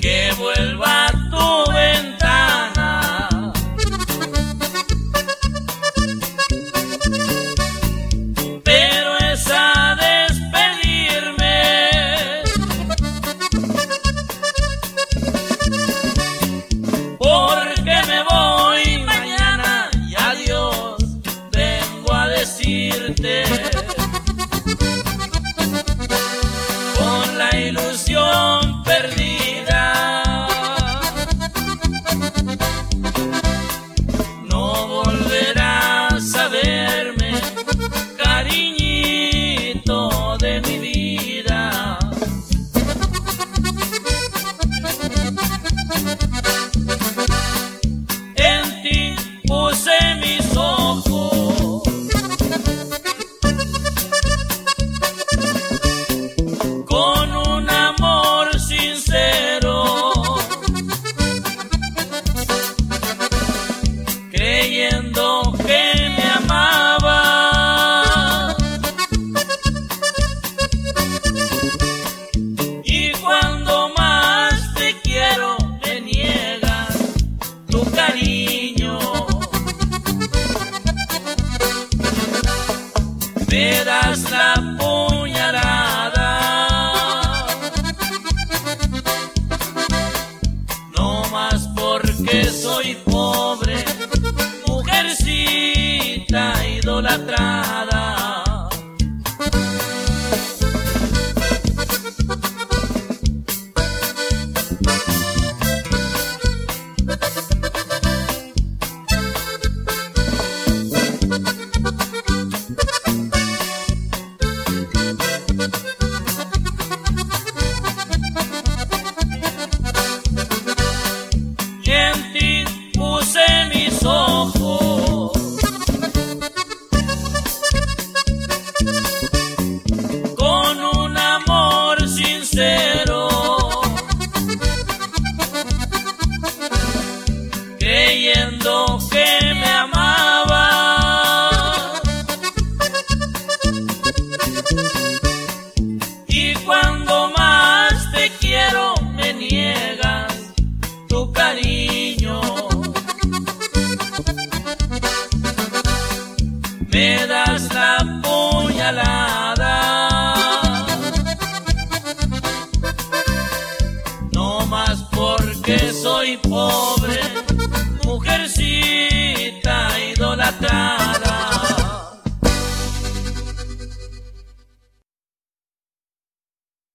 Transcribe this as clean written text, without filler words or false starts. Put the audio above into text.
que vuelva a tu ventana. Pero es a despedirme, porque me voy mañana y adiós vengo a decirte. Con la ilusión perdida, no volverás a verme, cariñito de mi vida. En ti puse mis ojos, con un amor sincero, creyendo que me amaba. Y cuando más te quiero, me niegas tu cariño. Me das la puñalada, no más porque soy pobre, mujercita idolatrada. En ti puse mis ojos, con un amor sincero, creyendo que me amaba. Y cuando más te quiero, me niegas tu cariño. Me das la puñalada, no más porque soy pobre, mujercita